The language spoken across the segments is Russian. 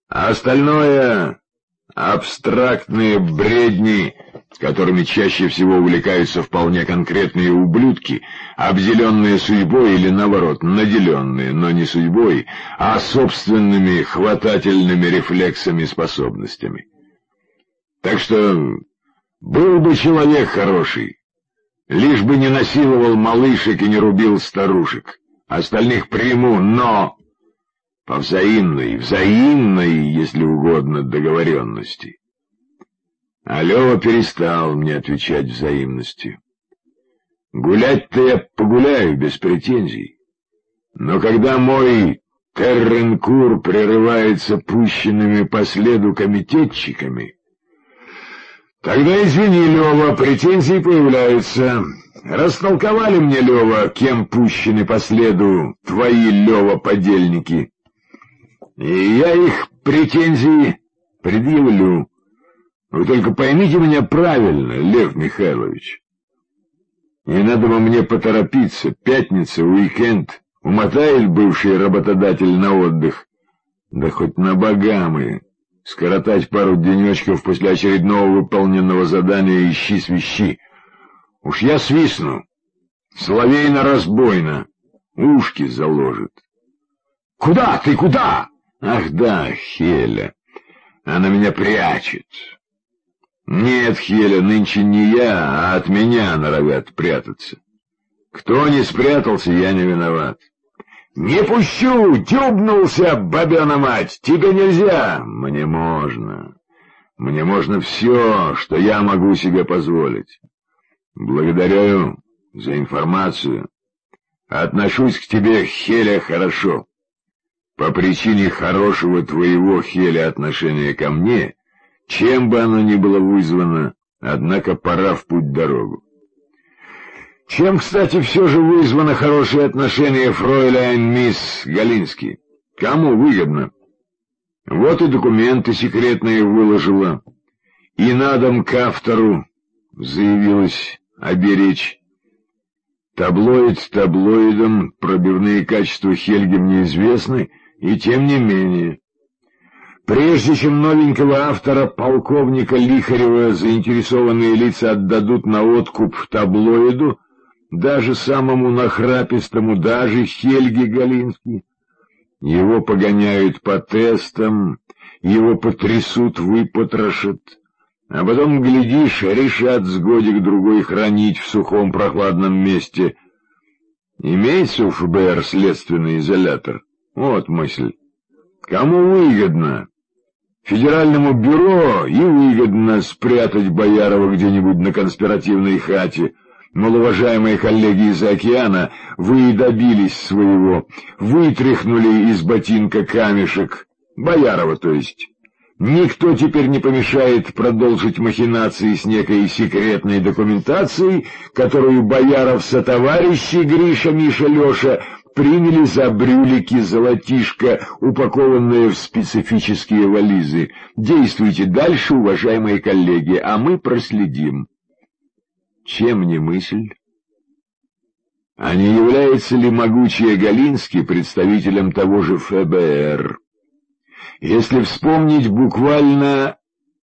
А остальное — абстрактные бредни, которыми чаще всего увлекаются вполне конкретные ублюдки, обделенные судьбой или, наоборот, наделенные, но не судьбой, а собственными хватательными рефлексами и способностями. Так что был бы человек хороший, лишь бы не насиловал малышек и не рубил старушек. Остальных приму, но по взаимной, если угодно, договоренности. А Лёва перестал мне отвечать взаимностью. Гулять-то я погуляю без претензий, но когда мой терренкур прерывается пущенными по следу комитетчиками, тогда, извини, Лёва, претензии появляются. Растолковали мне, Лёва, кем пущены по следу твои, Лёва, подельники. И я их претензии предъявлю. Вы только поймите меня правильно, Лев Михайлович. Не надо бы мне поторопиться. Пятница, уикенд. Умотает бывший работодатель на отдых. Да хоть на Багамы. Скоротать пару денечков после очередного выполненного задания ищи-свищи. Уж я свистну. Соловейно-разбойно. Ушки заложит. Куда ты, куда? Ах да, Хеля. Она меня прячет. Нет, Хеля, нынче не я, а от меня норовят прятаться. Кто не спрятался, я не виноват. «Не пущу! Дюбнулся, бабёна мать! Тебе нельзя!» «Мне можно. Мне можно все, что я могу себе позволить. Благодарю за информацию. Отношусь к тебе, Хеля, хорошо. По причине хорошего твоего, Хеля, отношения ко мне, чем бы оно ни было вызвано, однако пора в путь-дорогу. Чем, кстати, все же вызвано хорошее отношение фройляйн мисс Галински? Кому выгодно? Вот и документы секретные выложила. И на дом к автору заявилась оберечь. Таблоид таблоидом, пробивные качества Хельги мне известны, и тем не менее. Прежде чем новенького автора, полковника Лихарева, заинтересованные лица отдадут на откуп таблоиду, даже самому нахрапистому, даже Хельге Галински, его погоняют по тестам, его потрясут, выпотрошат, а потом, глядишь, решат с годик-другой хранить в сухом прохладном месте. Имеется у ФБР следственный изолятор? Вот мысль. Кому выгодно? Федеральному бюро и выгодно спрятать Боярова где-нибудь на конспиративной хате. Мол, уважаемые коллеги из океана, вы и добились своего, вытряхнули из ботинка камешек, Боярова, то есть. Никто теперь не помешает продолжить махинации с некой секретной документацией, которую Бояров сотоварищи Гриша, Миша, Леша приняли за брюлики золотишко, упакованные в специфические вализы. Действуйте дальше, уважаемые коллеги, а мы проследим. Чем не мысль? А не является ли могучая Галински представителем того же ФБР? Если вспомнить, буквально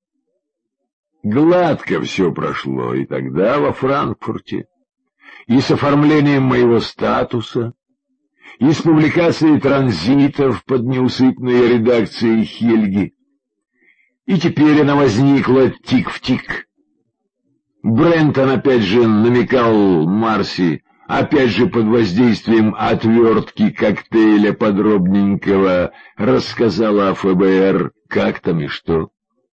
гладко все прошло и тогда во Франкфурте, и с оформлением моего статуса, и с публикацией транзитов под неусыпной редакцией Хельги. И теперь она возникла тик в тик. Брентон опять же намекал Марси, опять же под воздействием отвертки коктейля подробненького рассказала о ФБР, как там и что.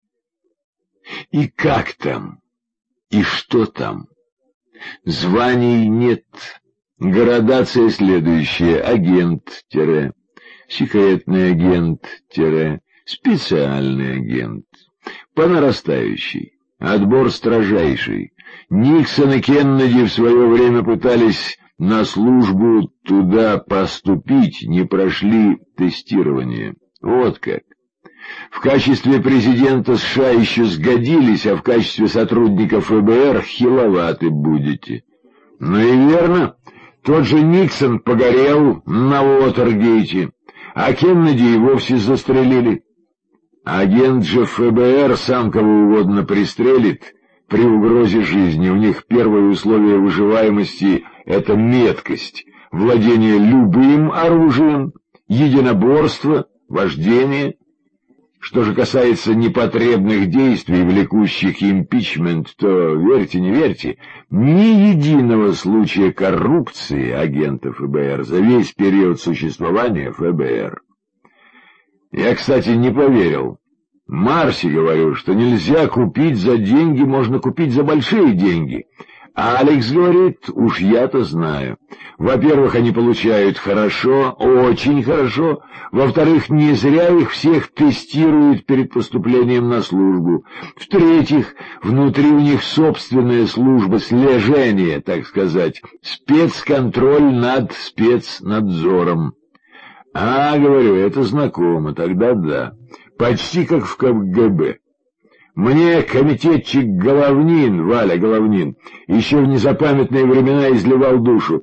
И как там, и что там. Званий нет. Градация следующая: агент, секретный агент, специальный агент. По нарастающей. Отбор строжайший. Никсон и Кеннеди в свое время пытались на службу туда поступить, не прошли тестирование. Вот как. В качестве президента США еще сгодились, а в качестве сотрудника ФБР хиловаты будете. Ну и верно, тот же Никсон погорел на Уотергейте, а Кеннеди и вовсе застрелили. Агент же ФБР сам кого угодно пристрелит при угрозе жизни. У них первое условие выживаемости — это меткость, владение любым оружием, единоборство, вождение. Что же касается непотребных действий, влекущих импичмент, то, верьте, не верьте, ни единого случая коррупции агентов ФБР за весь период существования ФБР. Я, кстати, не поверил. Марси говорю, что нельзя купить за деньги, можно купить за большие деньги. А Алекс говорит, уж я-то знаю. Во-первых, они получают хорошо, очень хорошо. Во-вторых, не зря их всех тестируют перед поступлением на службу. В-третьих, внутри у них собственная служба слежения, так сказать, спецконтроль над спецнадзором. А, говорю, это знакомо, тогда да. Почти как в КГБ. Мне комитетчик Головнин, Валя Головнин, еще в незапамятные времена изливал душу.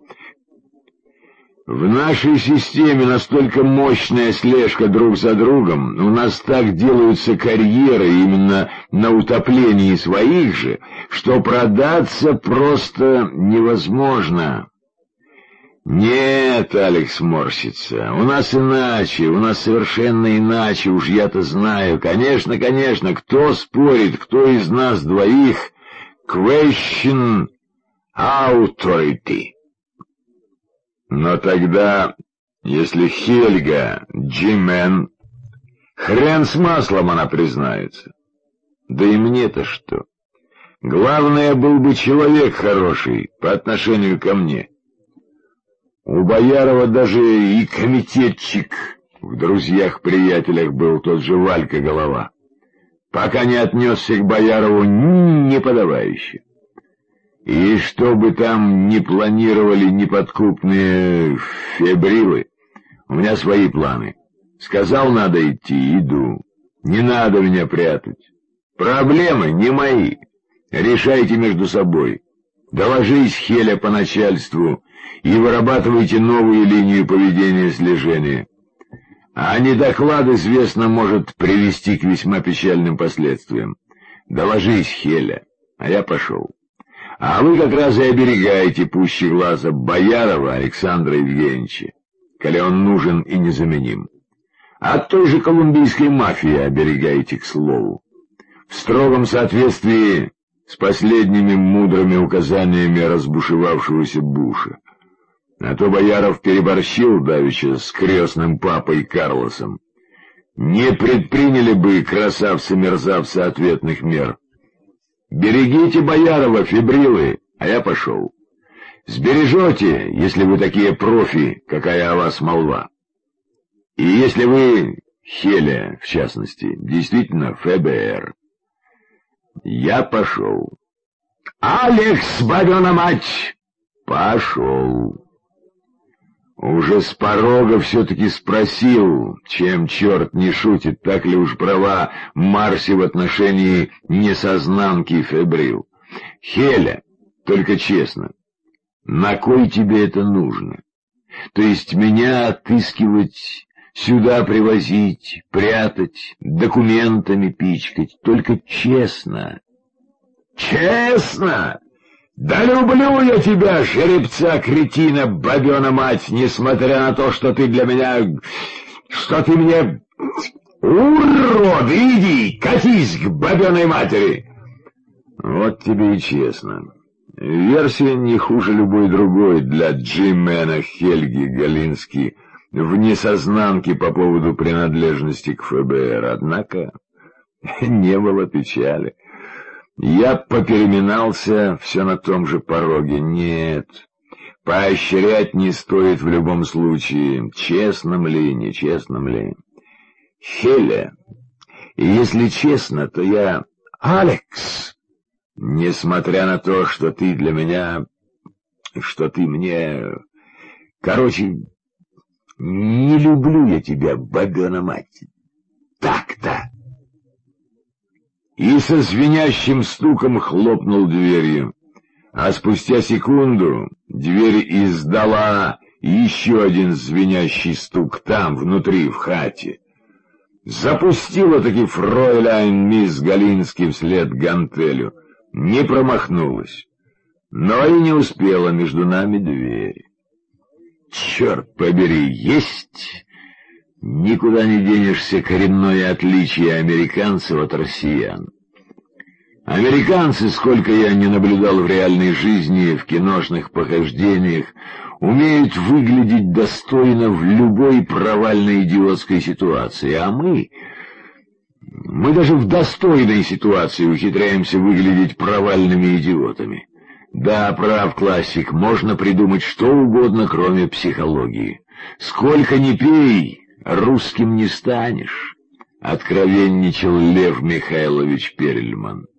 В нашей системе настолько мощная слежка друг за другом, у нас так делаются карьеры именно на утоплении своих же, что продаться просто невозможно. Нет, Алекс морщится, у нас иначе, у нас совершенно иначе, уж я-то знаю. Конечно, конечно, кто спорит, кто из нас двоих? Question authority. Но тогда, если Хельга Джимен, хрен с маслом она признается. Да и мне-то что? Главное, был бы человек хороший по отношению ко мне. У Боярова даже и комитетчик в друзьях-приятелях был тот же Валька Голова. Пока не отнесся к Боярову неподобающе. И что бы там ни планировали неподкупные фебрилы, у меня свои планы. Сказал, надо идти, иду. Не надо меня прятать. Проблемы не мои. Решайте между собой. Доложись, Хеля, по начальству и вырабатывайте новую линию поведения слежения. А недоклад, известно, может привести к весьма печальным последствиям. Доложись, Хеля, а я пошел. А вы как раз и оберегаете пуще глаза Боярова Александра Евгеньевича, коли он нужен и незаменим. От той же колумбийской мафии оберегаете, к слову, в строгом соответствии с последними мудрыми указаниями разбушевавшегося Буша. А то Бояров переборщил давеча с крестным папой Карлосом. Не предприняли бы красавцы-мерзавцы ответных мер. Берегите Боярова, фибрилы, а я пошел. Сбережете, если вы такие профи, какая о вас молва. И если вы, Хеля, в частности, действительно ФБР. Я пошел. Алекс, бабёна мать! Пошел. Уже с порога все-таки спросил, чем черт не шутит, так ли уж права Марси в отношении несознанки фебрил. Хеля, только честно, на кой тебе это нужно? То есть меня отыскивать, сюда привозить, прятать, документами пичкать, только честно. Честно? Да люблю я тебя, жеребца-кретина, бабёна мать, несмотря на то, что ты для меня... что ты мне... Урод, иди, катись к бабёной матери! Вот тебе и честно. Версия не хуже любой другой для Джимена Хельги Галински в несознанке по поводу принадлежности к ФБР. Однако не было печали. Я попереминался все на том же пороге. Нет, поощрять не стоит в любом случае, честным ли, нечестным ли. Хеля, если честно, то я... Алекс, несмотря на то, что ты для меня... что ты мне... Короче, не люблю я тебя, бабёна мать. Так-то. И со звенящим стуком хлопнул дверью, а спустя секунду дверь издала еще один звенящий стук там, внутри, в хате. Запустила-таки фройляйн мисс Галинский вслед гантелю. Не промахнулась. Но и не успела между нами дверь. Черт побери, есть... Никуда не денешься коренное отличие американцев от россиян. Американцы, сколько я не наблюдал в реальной жизни, в киношных похождениях, умеют выглядеть достойно в любой провальной идиотской ситуации, а мы даже в достойной ситуации ухитряемся выглядеть провальными идиотами. Да, прав классик, можно придумать что угодно, кроме психологии. Сколько ни пей, русским не станешь, откровенничал Лев Михайлович Перельман.